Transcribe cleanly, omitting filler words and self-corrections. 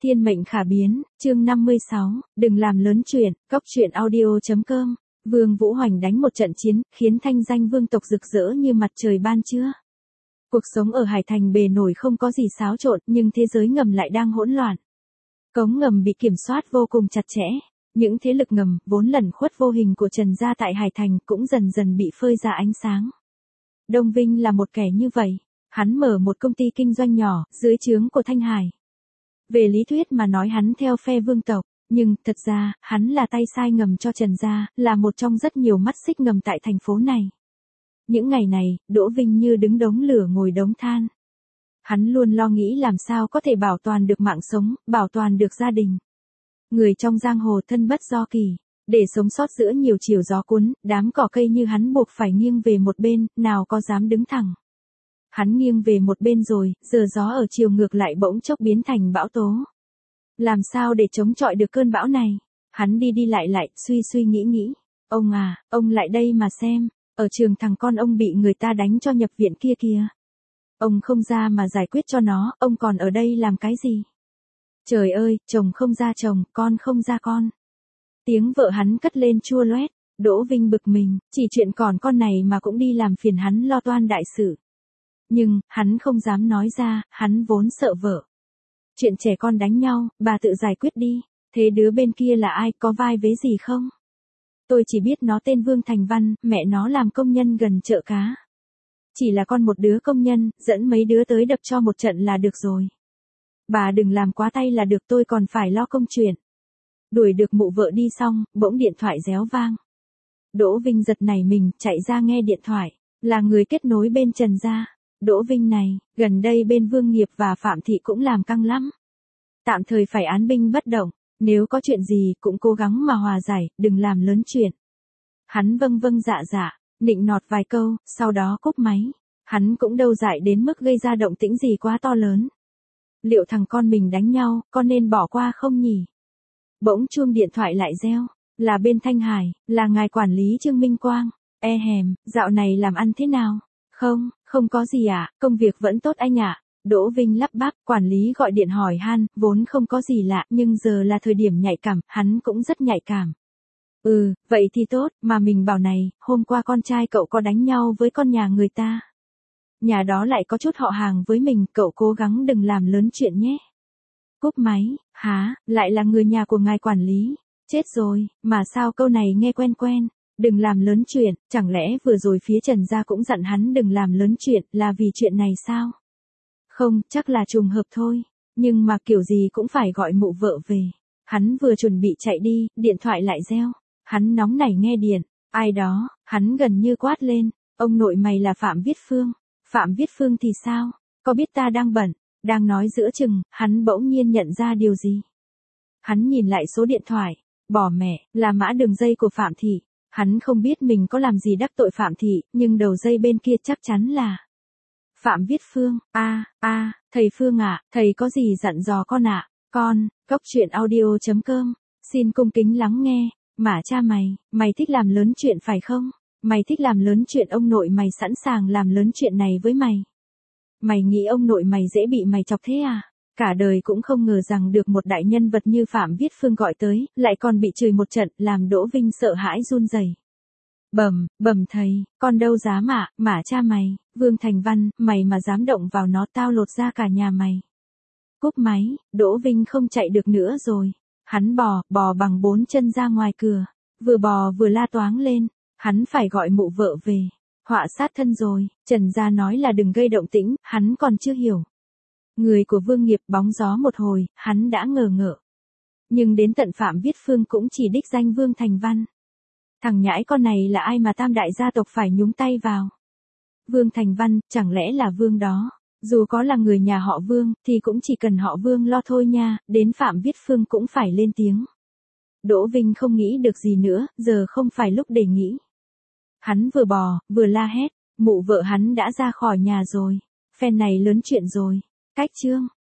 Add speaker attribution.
Speaker 1: Thiên mệnh khả biến, chương 56, đừng làm lớn chuyện, cóc truyện audio.com. Vương Vũ Hoành đánh một trận chiến, khiến thanh danh vương tộc rực rỡ như mặt trời ban trưa. Cuộc sống ở Hải Thành bề nổi không có gì xáo trộn, nhưng thế giới ngầm lại đang hỗn loạn. Cống ngầm bị kiểm soát vô cùng chặt chẽ. Những thế lực ngầm, vốn lẩn khuất vô hình của Trần gia tại Hải Thành cũng dần dần bị phơi ra ánh sáng. Đông Vinh là một kẻ như vậy. Hắn mở một công ty kinh doanh nhỏ, dưới trướng của Thanh Hải. Về lý thuyết mà nói hắn theo phe vương tộc, nhưng thật ra, hắn là tay sai ngầm cho Trần gia, là một trong rất nhiều mắt xích ngầm tại thành phố này. Những ngày này, Đỗ Vinh như đứng đống lửa ngồi đống than. Hắn luôn lo nghĩ làm sao có thể bảo toàn được mạng sống, bảo toàn được gia đình. Người trong giang hồ thân bất do kỳ, để sống sót giữa nhiều chiều gió cuốn, đám cỏ cây như hắn buộc phải nghiêng về một bên, nào có dám đứng thẳng. Hắn nghiêng về một bên rồi, giờ gió ở chiều ngược lại bỗng chốc biến thành bão tố. Làm sao để chống chọi được cơn bão này? Hắn đi đi lại, suy suy nghĩ. Ông à, ông lại đây mà xem, ở trường thằng con ông bị người ta đánh cho nhập viện kia kìa. Ông không ra mà giải quyết cho nó, ông còn ở đây làm cái gì? Trời ơi, chồng không ra chồng, con không ra con. Tiếng vợ hắn cất lên chua loét, Đỗ Vinh bực mình, chỉ chuyện còn con này mà cũng đi làm phiền hắn lo toan đại sự. Nhưng, hắn không dám nói ra, hắn vốn sợ vợ. Chuyện trẻ con đánh nhau, bà tự giải quyết đi, thế đứa bên kia là ai, có vai vế gì không? Tôi chỉ biết nó tên Vương Thành Văn, mẹ nó làm công nhân gần chợ cá. Chỉ là con một đứa công nhân, dẫn mấy đứa tới đập cho một trận là được rồi. Bà đừng làm quá tay là được, tôi còn phải lo công chuyện. Đuổi được mụ vợ đi xong, bỗng điện thoại réo vang. Đỗ Vinh giật nảy mình, chạy ra nghe điện thoại, là người kết nối bên Trần gia. Đỗ Vinh này, gần đây bên Vương Nghiệp và Phạm Thị cũng làm căng lắm. Tạm thời phải án binh bất động, nếu có chuyện gì cũng cố gắng mà hòa giải, đừng làm lớn chuyện. Hắn vâng dạ, nịnh nọt vài câu, sau đó cúp máy. Hắn cũng đâu dại đến mức gây ra động tĩnh gì quá to lớn. Liệu thằng con mình đánh nhau, con nên bỏ qua không nhỉ? Bỗng chuông điện thoại lại reo, là bên Thanh Hải, là ngài quản lý Trương Minh Quang. Dạo này làm ăn thế nào? Không có gì ạ, công việc vẫn tốt anh ạ. Đỗ Vinh lắp bắp, quản lý gọi điện hỏi han, vốn không có gì lạ, nhưng giờ là thời điểm nhạy cảm, hắn cũng rất nhạy cảm. Vậy thì tốt, mà mình bảo này, hôm qua con trai cậu có đánh nhau với con nhà người ta. Nhà đó lại có chút họ hàng với mình, cậu cố gắng đừng làm lớn chuyện nhé. Cúp máy, lại là người nhà của ngài quản lý. Chết rồi, mà sao câu này nghe quen. Đừng làm lớn chuyện, chẳng lẽ vừa rồi phía Trần gia cũng dặn hắn đừng làm lớn chuyện, là vì chuyện này sao? Không, chắc là trùng hợp thôi. Nhưng mà kiểu gì cũng phải gọi mụ vợ về. Hắn vừa chuẩn bị chạy đi, điện thoại lại reo. Hắn nóng nảy nghe điện. Ai đó, hắn gần như quát lên. Ông nội mày là Phạm Viết Phương. Phạm Viết Phương thì sao? Có biết ta đang bận? Đang nói giữa chừng, hắn bỗng nhiên nhận ra điều gì? Hắn nhìn lại số điện thoại. Bỏ mẹ, là mã đường dây của Phạm Thị. Hắn không biết mình có làm gì đắc tội Phạm Thị, nhưng đầu dây bên kia chắc chắn là Phạm Viết Phương. Thầy Phương ạ, thầy có gì dặn dò con ạ? Con, cóc truyện audio.com, xin cung kính lắng nghe. Mà cha mày thích làm lớn chuyện phải không? Mày thích làm lớn chuyện, ông nội mày sẵn sàng làm lớn chuyện này với mày. Mày nghĩ ông nội mày dễ bị mày chọc thế à? Cả đời cũng không ngờ rằng được một đại nhân vật như Phạm Viết Phương gọi tới, lại còn bị chửi một trận, làm Đỗ Vinh sợ hãi run rẩy. Bẩm thầy, con đâu dám ạ, mà cha mày, Vương Thành Văn, mày mà dám động vào nó tao lột ra cả nhà mày. Cúp máy, Đỗ Vinh không chạy được nữa rồi. Hắn bò bằng 4 chân ra ngoài cửa, vừa bò vừa la toáng lên, hắn phải gọi mụ vợ về. Họa sát thân rồi, Trần gia nói là đừng gây động tĩnh, hắn còn chưa hiểu. Người của Vương Nghiệp bóng gió một hồi, hắn đã ngờ ngợ. Nhưng đến tận Phạm Viết Phương cũng chỉ đích danh Vương Thành Văn. Thằng nhãi con này là ai mà tam đại gia tộc phải nhúng tay vào? Vương Thành Văn, chẳng lẽ là Vương đó? Dù có là người nhà họ Vương, thì cũng chỉ cần họ Vương lo thôi nha, đến Phạm Viết Phương cũng phải lên tiếng. Đỗ Vinh không nghĩ được gì nữa, giờ không phải lúc để nghĩ. Hắn vừa bò, vừa la hét, mụ vợ hắn đã ra khỏi nhà rồi. Phen này lớn chuyện rồi. Cách chương.